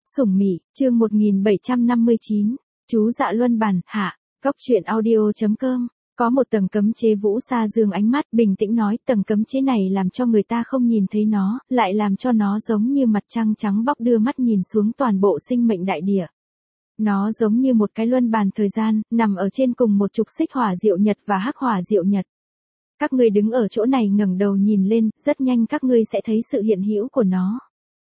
Sủng Mị, chương 1759, chú Dạ Luân Bản, hạ, Cóc truyện audio.com. Có một tầng cấm chế. Vũ Sa dương ánh mắt bình tĩnh nói, tầng cấm chế này làm cho người ta không nhìn thấy nó, lại làm cho nó giống như mặt trăng trắng bóc đưa mắt nhìn xuống toàn bộ sinh mệnh đại địa. Nó giống như một cái luân bàn thời gian, nằm ở trên cùng một trục xích hỏa diệu nhật và hắc hỏa diệu nhật. Các ngươi đứng ở chỗ này ngẩng đầu nhìn lên, rất nhanh các ngươi sẽ thấy sự hiện hữu của nó.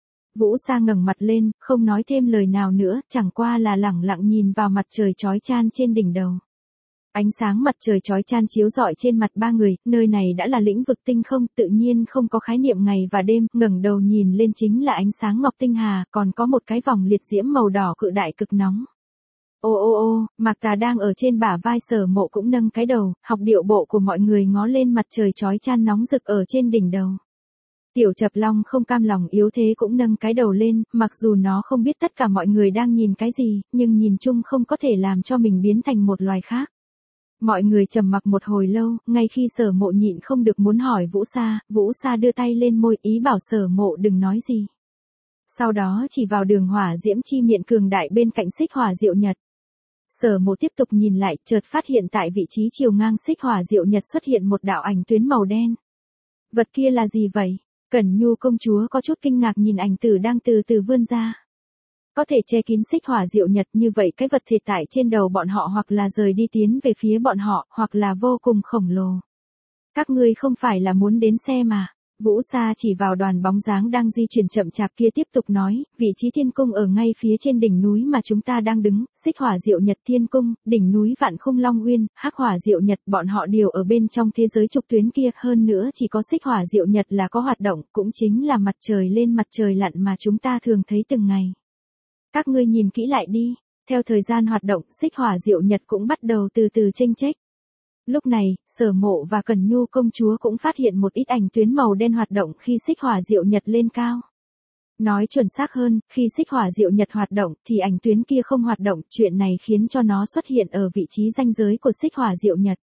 Vũ Sa ngẩng mặt lên, không nói thêm lời nào nữa, chẳng qua là lẳng lặng nhìn vào mặt trời chói chang trên đỉnh đầu. Ánh sáng mặt trời chói chang chiếu rọi trên mặt ba người, nơi này đã là lĩnh vực tinh không, tự nhiên không có khái niệm ngày và đêm, ngẩng đầu nhìn lên chính là ánh sáng ngọc tinh hà, còn có một cái vòng liệt diễm màu đỏ cự đại cực nóng. Ô ô ô, Mạc Tà đang ở trên bả vai Sở Mộ cũng nâng cái đầu, học điệu bộ của mọi người ngó lên mặt trời chói chang nóng rực ở trên đỉnh đầu. Tiểu Chập Long không cam lòng yếu thế cũng nâng cái đầu lên, mặc dù nó không biết tất cả mọi người đang nhìn cái gì, nhưng nhìn chung không có thể làm cho mình biến thành một loài khác. Mọi người trầm mặc một hồi lâu, ngay khi Sở Mộ nhịn không được muốn hỏi Vũ Sa đưa tay lên môi ý bảo Sở Mộ đừng nói gì. Sau đó chỉ vào đường hỏa diễm chi miệng cường đại bên cạnh xích hỏa diệu nhật. Sở Mộ tiếp tục nhìn lại, chợt phát hiện tại vị trí chiều ngang xích hỏa diệu nhật xuất hiện một đạo ảnh tuyến màu đen. Vật kia là gì vậy? Cẩn Nhu công chúa có chút kinh ngạc nhìn ảnh tử đang từ từ vươn ra. Có thể che kín xích hỏa diệu nhật như vậy, cái vật thể tại trên đầu bọn họ hoặc là rời đi tiến về phía bọn họ, hoặc là vô cùng khổng lồ. Các ngươi không phải là muốn đến xe mà. Vũ Sa chỉ vào đoàn bóng dáng đang di chuyển chậm chạp kia tiếp tục nói, vị trí thiên cung ở ngay phía trên đỉnh núi mà chúng ta đang đứng, xích hỏa diệu nhật thiên cung, đỉnh núi Vạn Khung Long Uyên, hắc hỏa diệu nhật, bọn họ đều ở bên trong thế giới trục tuyến kia, hơn nữa chỉ có xích hỏa diệu nhật là có hoạt động, cũng chính là mặt trời lên mặt trời lặn mà chúng ta thường thấy từng ngày. Các ngươi nhìn kỹ lại đi, theo thời gian hoạt động, xích hỏa diệu nhật cũng bắt đầu từ từ chênh chếch. Lúc này, Sở Mộ và Cẩn Nhu công chúa cũng phát hiện một ít ảnh tuyến màu đen hoạt động khi xích hỏa diệu nhật lên cao. Nói chuẩn xác hơn, khi xích hỏa diệu nhật hoạt động thì ảnh tuyến kia không hoạt động, chuyện này khiến cho nó xuất hiện ở vị trí ranh giới của xích hỏa diệu nhật.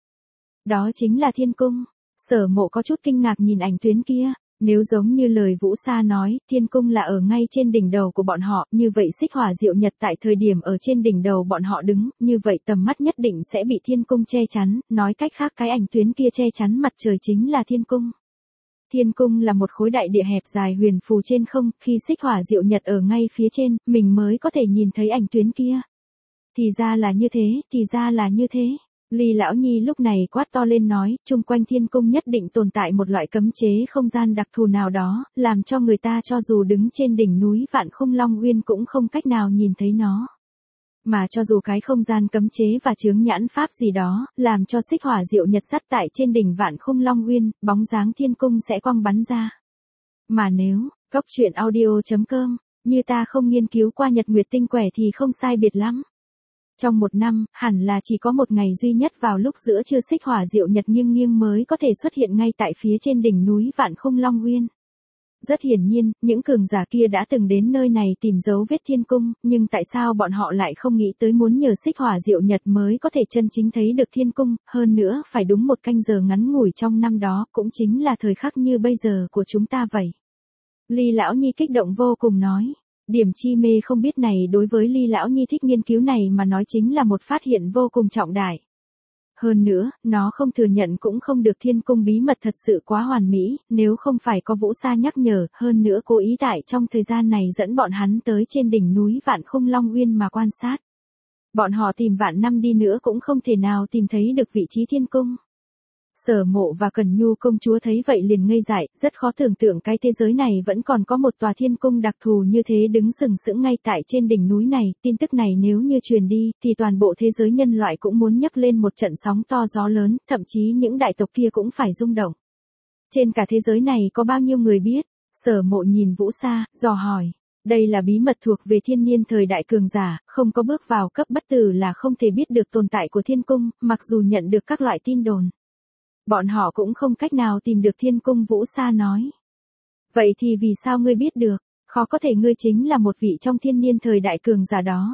Đó chính là thiên cung. Sở Mộ có chút kinh ngạc nhìn ảnh tuyến kia. Nếu giống như lời Vũ Sa nói, thiên cung là ở ngay trên đỉnh đầu của bọn họ, như vậy xích hỏa diệu nhật tại thời điểm ở trên đỉnh đầu bọn họ đứng, như vậy tầm mắt nhất định sẽ bị thiên cung che chắn, nói cách khác cái ảnh tuyến kia che chắn mặt trời chính là thiên cung. Thiên cung là một khối đại địa hẹp dài huyền phù trên không, khi xích hỏa diệu nhật ở ngay phía trên, mình mới có thể nhìn thấy ảnh tuyến kia. Thì ra là như thế, thì ra là như thế. Ly Lão Nhi lúc này quát to lên nói, chung quanh thiên cung nhất định tồn tại một loại cấm chế không gian đặc thù nào đó, làm cho người ta cho dù đứng trên đỉnh núi Vạn Khung Long Uyên cũng không cách nào nhìn thấy nó. Mà cho dù cái không gian cấm chế và chướng nhãn pháp gì đó, làm cho xích hỏa diệu nhật dắt tại trên đỉnh Vạn Khung Long Uyên, bóng dáng thiên cung sẽ quang bắn ra. Mà nếu, Cóc truyện audio.com, như ta không nghiên cứu qua nhật nguyệt tinh quẻ thì không sai biệt lắm. Trong một năm, hẳn là chỉ có một ngày duy nhất vào lúc giữa trưa xích hỏa diệu nhật nghiêng nghiêng mới có thể xuất hiện ngay tại phía trên đỉnh núi Vạn Khung Long Uyên. Rất hiển nhiên, những cường giả kia đã từng đến nơi này tìm dấu vết thiên cung, nhưng tại sao bọn họ lại không nghĩ tới muốn nhờ xích hỏa diệu nhật mới có thể chân chính thấy được thiên cung, hơn nữa phải đúng một canh giờ ngắn ngủi trong năm đó, cũng chính là thời khắc như bây giờ của chúng ta vậy. Ly Lão Nhi kích động vô cùng nói. Điểm chi mê không biết này đối với Ly Lão Nhi thích nghiên cứu này mà nói chính là một phát hiện vô cùng trọng đại. Hơn nữa, nó không thừa nhận cũng không được, thiên cung bí mật thật sự quá hoàn mỹ, nếu không phải có Vũ Sa nhắc nhở, hơn nữa cố ý tại trong thời gian này dẫn bọn hắn tới trên đỉnh núi Vạn Khung Long Uyên mà quan sát. Bọn họ tìm vạn năm đi nữa cũng không thể nào tìm thấy được vị trí thiên cung. Sở Mộ và Cẩn Nhu công chúa thấy vậy liền ngây dại, rất khó tưởng tượng cái thế giới này vẫn còn có một tòa thiên cung đặc thù như thế đứng sừng sững ngay tại trên đỉnh núi này, tin tức này nếu như truyền đi, thì toàn bộ thế giới nhân loại cũng muốn nhấc lên một trận sóng to gió lớn, thậm chí những đại tộc kia cũng phải rung động. Trên cả thế giới này có bao nhiêu người biết? Sở Mộ nhìn Vũ Sa, dò hỏi. Đây là bí mật thuộc về thiên niên thời đại cường giả, không có bước vào cấp bất tử là không thể biết được tồn tại của thiên cung, mặc dù nhận được các loại tin đồn. Bọn họ cũng không cách nào tìm được thiên cung, Vũ Sa nói. Vậy thì vì sao ngươi biết được? Khó có thể ngươi chính là một vị trong thiên niên thời đại cường giả đó.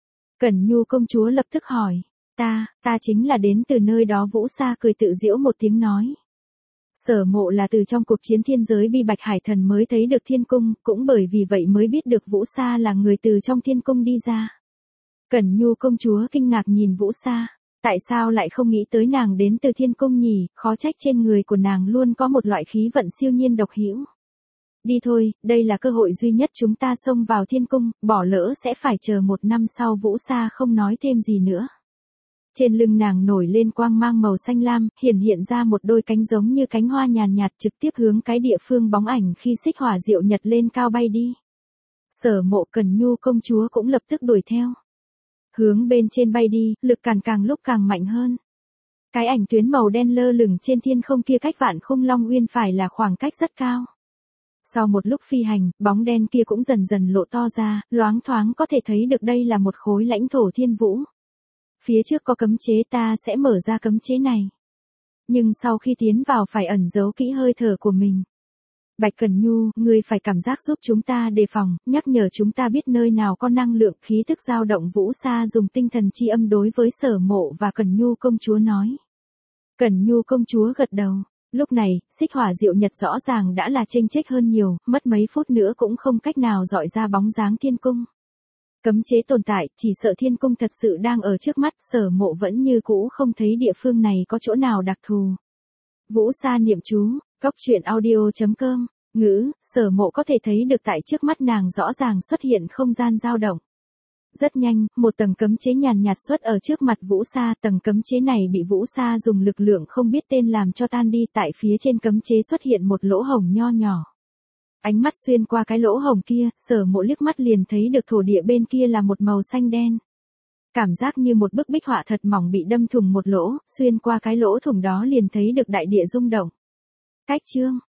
Cẩn Nhu công chúa lập tức hỏi. Ta chính là đến từ nơi đó, Vũ Sa cười tự giễu một tiếng nói. Sở Mộ là từ trong cuộc chiến thiên giới bi Bạch Hải Thần mới thấy được thiên cung, cũng bởi vì vậy mới biết được Vũ Sa là người từ trong thiên cung đi ra. Cẩn Nhu công chúa kinh ngạc nhìn Vũ Sa, tại sao lại không nghĩ tới nàng đến từ thiên cung nhỉ, khó trách trên người của nàng luôn có một loại khí vận siêu nhiên độc hữu. Đi thôi, đây là cơ hội duy nhất chúng ta xông vào thiên cung, bỏ lỡ sẽ phải chờ 1 năm sau. Vũ Sa không nói thêm gì nữa. Trên lưng nàng nổi lên quang mang màu xanh lam, hiện ra một đôi cánh giống như cánh hoa nhàn nhạt trực tiếp hướng cái địa phương bóng ảnh khi xích hỏa diệu nhật lên cao bay đi. Sở Mộ Cẩn Nhu công chúa cũng lập tức đuổi theo. Hướng bên trên bay đi, lực càn càng lúc càng mạnh hơn. Cái ảnh tuyến màu đen lơ lửng trên thiên không kia cách Vạn Khung Long Uyên phải là khoảng cách rất cao. Sau một lúc phi hành, bóng đen kia cũng dần dần lộ to ra, loáng thoáng có thể thấy được đây là một khối lãnh thổ thiên vũ. Phía trước có cấm chế, ta sẽ mở ra cấm chế này. Nhưng sau khi tiến vào phải ẩn giấu kỹ hơi thở của mình. Bạch Cẩn Nhu, ngươi phải cảm giác giúp chúng ta đề phòng, nhắc nhở chúng ta biết nơi nào có năng lượng khí tức dao động. Vũ Sa dùng tinh thần chi âm đối với Sở Mộ và Cẩn Nhu công chúa nói. Cẩn Nhu công chúa gật đầu. Lúc này, xích hỏa diệu nhật rõ ràng đã là chênh chêch hơn nhiều, mất mấy phút nữa cũng không cách nào dọi ra bóng dáng thiên cung. Cấm chế tồn tại, chỉ sợ thiên cung thật sự đang ở trước mắt. Sở Mộ vẫn như cũ không thấy địa phương này có chỗ nào đặc thù. Vũ Sa niệm chú, Cóc Truyện Audio.com, ngữ, Sở Mộ có thể thấy được tại trước mắt nàng rõ ràng xuất hiện không gian dao động. Rất nhanh, một tầng cấm chế nhàn nhạt xuất ở trước mặt Vũ Sa, tầng cấm chế này bị Vũ Sa dùng lực lượng không biết tên làm cho tan đi. Tại phía trên cấm chế xuất hiện một lỗ hổng nho nhỏ. Ánh mắt xuyên qua cái lỗ hổng kia, Sở Mộ liếc mắt liền thấy được thổ địa bên kia là một màu xanh đen. Cảm giác như một bức bích họa thật mỏng bị đâm thủng một lỗ, xuyên qua cái lỗ thủng đó liền thấy được đại địa rung động. Cách chương